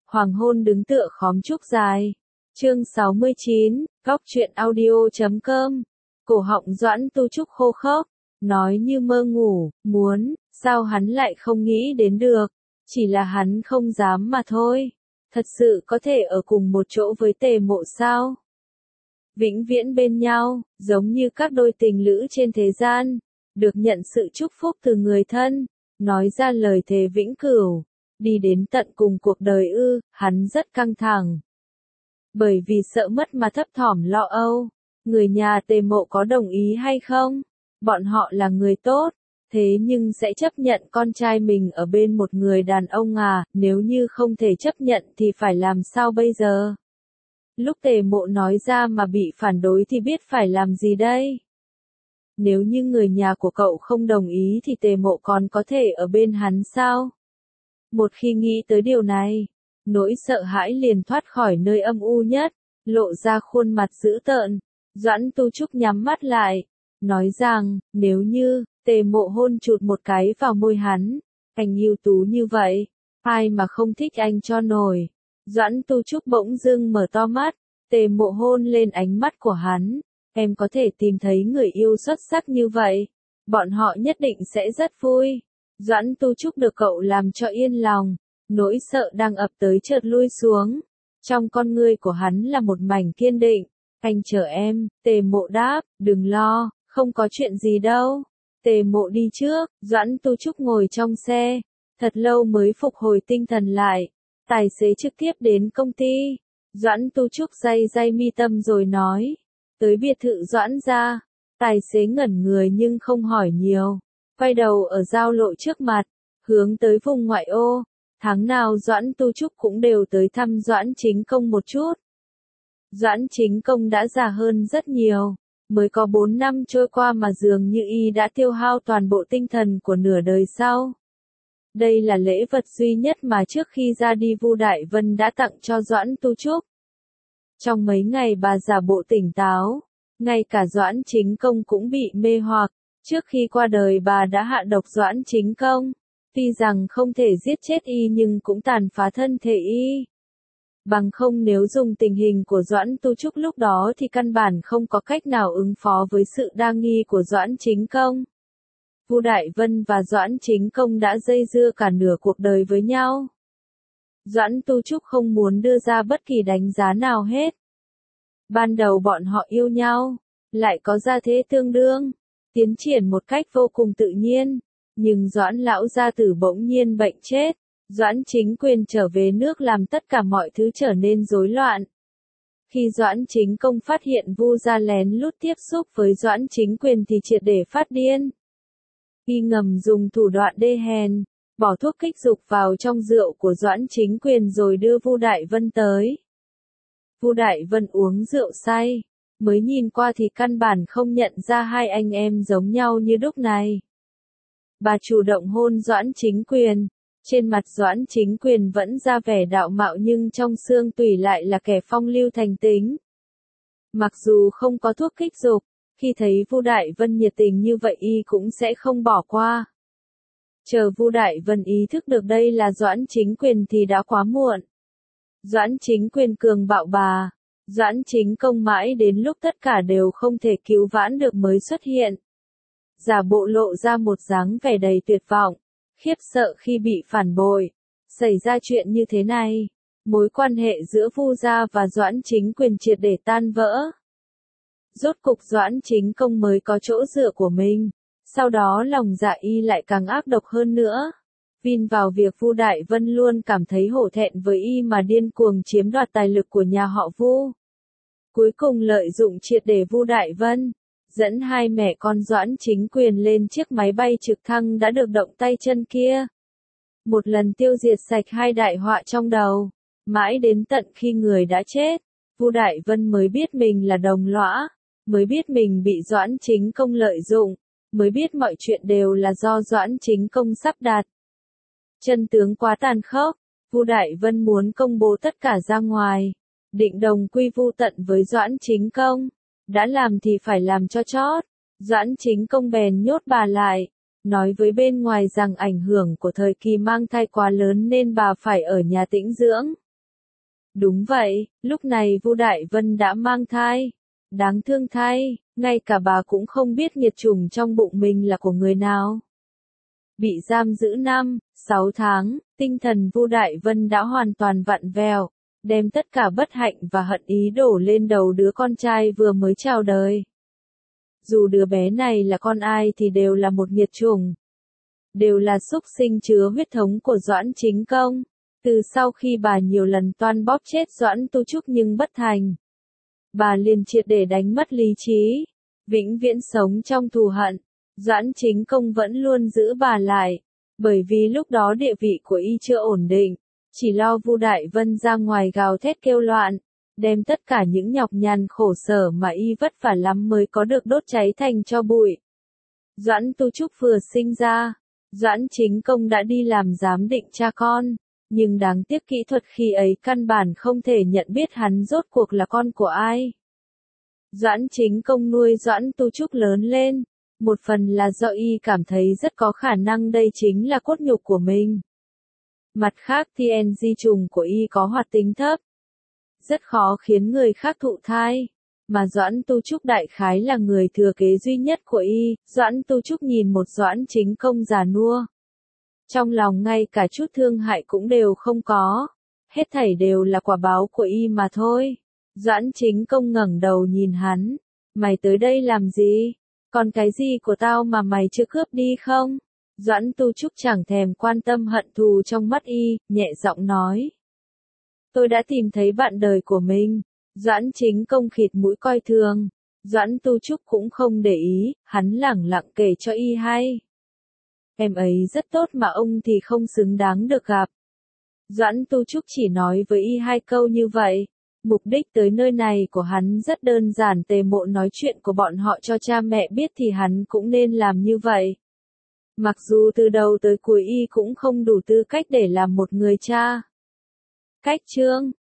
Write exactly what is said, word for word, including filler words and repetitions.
Hoàng hôn đứng tựa khóm trúc dài. Chương sáu mươi chín, góc truyện audio chấm com. Cổ họng Doãn Tu Trúc khô khốc, nói như mơ ngủ, muốn, sao hắn lại không nghĩ đến được, chỉ là hắn không dám mà thôi. Thật sự có thể ở cùng một chỗ với Tề Mộ sao? Vĩnh viễn bên nhau, giống như các đôi tình lữ trên thế gian, được nhận sự chúc phúc từ người thân, nói ra lời thề vĩnh cửu, đi đến tận cùng cuộc đời ư, hắn rất căng thẳng. Bởi vì sợ mất mà thấp thỏm lo âu, người nhà Tề Mộ có đồng ý hay không? Bọn họ là người tốt, thế nhưng sẽ chấp nhận con trai mình ở bên một người đàn ông à, nếu như không thể chấp nhận thì phải làm sao bây giờ? Lúc Tề Mộ nói ra mà bị phản đối thì biết phải làm gì đây? Nếu như người nhà của cậu không đồng ý thì Tề Mộ còn có thể ở bên hắn sao? Một khi nghĩ tới điều này, nỗi sợ hãi liền thoát khỏi nơi âm u nhất, lộ ra khuôn mặt dữ tợn. Doãn Tu Trúc nhắm mắt lại, nói rằng, nếu như, Tề Mộ hôn chụt một cái vào môi hắn, anh ưu tú như vậy, ai mà không thích anh cho nổi. Doãn Tu Trúc bỗng dưng mở to mắt, Tề Mộ hôn lên ánh mắt của hắn, em có thể tìm thấy người yêu xuất sắc như vậy, bọn họ nhất định sẽ rất vui. Doãn Tu Trúc được cậu làm cho yên lòng, nỗi sợ đang ập tới chợt lui xuống. Trong con ngươi của hắn là một mảnh kiên định, anh chờ em, Tề Mộ đáp, đừng lo, không có chuyện gì đâu. Tề Mộ đi trước, Doãn Tu Trúc ngồi trong xe, thật lâu mới phục hồi tinh thần lại. Tài xế trực tiếp đến công ty. Doãn Tu Trúc day day mi tâm rồi nói, tới biệt thự Doãn gia. Tài xế ngẩn người nhưng không hỏi nhiều, quay đầu ở giao lộ trước mặt, hướng tới vùng ngoại ô. Tháng nào Doãn Tu Trúc cũng đều tới thăm Doãn Chính Công một chút. Doãn Chính Công đã già hơn rất nhiều, mới có bốn năm trôi qua mà dường như y đã tiêu hao toàn bộ tinh thần của nửa đời sau. Đây là lễ vật duy nhất mà trước khi ra đi Vu Đại Vân đã tặng cho Doãn Tu Trúc. Trong mấy ngày bà giả bộ tỉnh táo, ngay cả Doãn Chính Công cũng bị mê hoặc, trước khi qua đời bà đã hạ độc Doãn Chính Công, tuy rằng không thể giết chết y nhưng cũng tàn phá thân thể y. Bằng không nếu dùng tình hình của Doãn Tu Trúc lúc đó thì căn bản không có cách nào ứng phó với sự đa nghi của Doãn Chính Công. Vu Đại Vân và Doãn Chính Công đã dây dưa cả nửa cuộc đời với nhau. Doãn Tu Trúc không muốn đưa ra bất kỳ đánh giá nào hết. Ban đầu bọn họ yêu nhau, lại có gia thế tương đương, tiến triển một cách vô cùng tự nhiên, nhưng Doãn lão gia tử bỗng nhiên bệnh chết, Doãn Chính Quyền trở về nước làm tất cả mọi thứ trở nên rối loạn. Khi Doãn Chính Công phát hiện Vu gia lén lút tiếp xúc với Doãn Chính Quyền thì triệt để phát điên. Y ngầm dùng thủ đoạn đê hèn, bỏ thuốc kích dục vào trong rượu của Doãn Chính Quyền rồi đưa Vu Đại Vân tới. Vu Đại Vân uống rượu say, mới nhìn qua thì căn bản không nhận ra hai anh em giống nhau như đúc này. Bà chủ động hôn Doãn Chính Quyền, trên mặt Doãn Chính Quyền vẫn ra vẻ đạo mạo nhưng trong xương tủy lại là kẻ phong lưu thành tính. Mặc dù không có thuốc kích dục, khi thấy Vu Đại Vân nhiệt tình như vậy y cũng sẽ không bỏ qua. Chờ Vu Đại Vân ý thức được đây là Doãn Chính Quyền thì đã quá muộn. Doãn Chính Quyền cường bạo bà, Doãn Chính Công mãi đến lúc tất cả đều không thể cứu vãn được mới xuất hiện. Giả bộ lộ ra một dáng vẻ đầy tuyệt vọng, khiếp sợ khi bị phản bội. Xảy ra chuyện như thế này, mối quan hệ giữa Vu gia và Doãn Chính Quyền triệt để tan vỡ. Rốt cục Doãn Chính Công mới có chỗ dựa của mình, sau đó lòng dạ y lại càng ác độc hơn nữa. Vin vào việc Vu Đại Vân luôn cảm thấy hổ thẹn với y mà điên cuồng chiếm đoạt tài lực của nhà họ Vu. Cuối cùng lợi dụng triệt để Vu Đại Vân, dẫn hai mẹ con Doãn Chính Quyền lên chiếc máy bay trực thăng đã được động tay chân kia. Một lần tiêu diệt sạch hai đại họa trong đầu, mãi đến tận khi người đã chết, Vu Đại Vân mới biết mình là đồng lõa, mới biết mình bị Doãn Chính Công lợi dụng, mới biết mọi chuyện đều là do Doãn Chính Công sắp đặt. Chân tướng quá tàn khốc, Vu Đại Vân muốn công bố tất cả ra ngoài, định đồng quy vu tận với Doãn Chính Công, đã làm thì phải làm cho chót. Doãn Chính Công bèn nhốt bà lại, nói với bên ngoài rằng ảnh hưởng của thời kỳ mang thai quá lớn nên bà phải ở nhà tĩnh dưỡng. Đúng vậy, lúc này Vu Đại Vân đã mang thai. Đáng thương thay, ngay cả bà cũng không biết nghiệt chủng trong bụng mình là của người nào. Bị giam giữ năm, sáu tháng, tinh thần Vu Đại Vân đã hoàn toàn vặn vẹo, đem tất cả bất hạnh và hận ý đổ lên đầu đứa con trai vừa mới chào đời. Dù đứa bé này là con ai thì đều là một nghiệt chủng. Đều là súc sinh chứa huyết thống của Doãn Chính Công. Từ sau khi bà nhiều lần toan bóp chết Doãn Tu Trúc nhưng bất thành, bà liền triệt để đánh mất lý trí, vĩnh viễn sống trong thù hận. Doãn Chính Công vẫn luôn giữ bà lại, bởi vì lúc đó địa vị của y chưa ổn định, chỉ lo Vu Đại Vân ra ngoài gào thét kêu loạn, đem tất cả những nhọc nhằn khổ sở mà y vất vả lắm mới có được đốt cháy thành tro bụi. Doãn Tu Trúc vừa sinh ra, Doãn Chính Công đã đi làm giám định cha con, nhưng đáng tiếc kỹ thuật khi ấy căn bản không thể nhận biết hắn rốt cuộc là con của ai. Doãn Chính Công nuôi Doãn Tu Trúc lớn lên, một phần là do y cảm thấy rất có khả năng đây chính là cốt nhục của mình. Mặt khác thì en di trùng của y có hoạt tính thấp, rất khó khiến người khác thụ thai, mà Doãn Tu Trúc đại khái là người thừa kế duy nhất của y. Doãn Tu Trúc nhìn một Doãn Chính Công già nua, trong lòng ngay cả chút thương hại cũng đều không có, hết thảy đều là quả báo của y mà thôi. Doãn Chính Công ngẩng đầu nhìn hắn, mày tới đây làm gì? Còn cái gì của tao mà mày chưa cướp đi không? Doãn Tu Trúc chẳng thèm quan tâm hận thù trong mắt y, nhẹ giọng nói. Tôi đã tìm thấy bạn đời của mình. Doãn Chính Công khịt mũi coi thường. Doãn Tu Trúc cũng không để ý, hắn lẳng lặng kể cho y hay. Em ấy rất tốt mà ông thì không xứng đáng được gặp. Doãn Tu Trúc chỉ nói với y hai câu như vậy. Mục đích tới nơi này của hắn rất đơn giản, Tề Mộ nói chuyện của bọn họ cho cha mẹ biết thì hắn cũng nên làm như vậy. Mặc dù từ đầu tới cuối y cũng không đủ tư cách để làm một người cha. Cách chương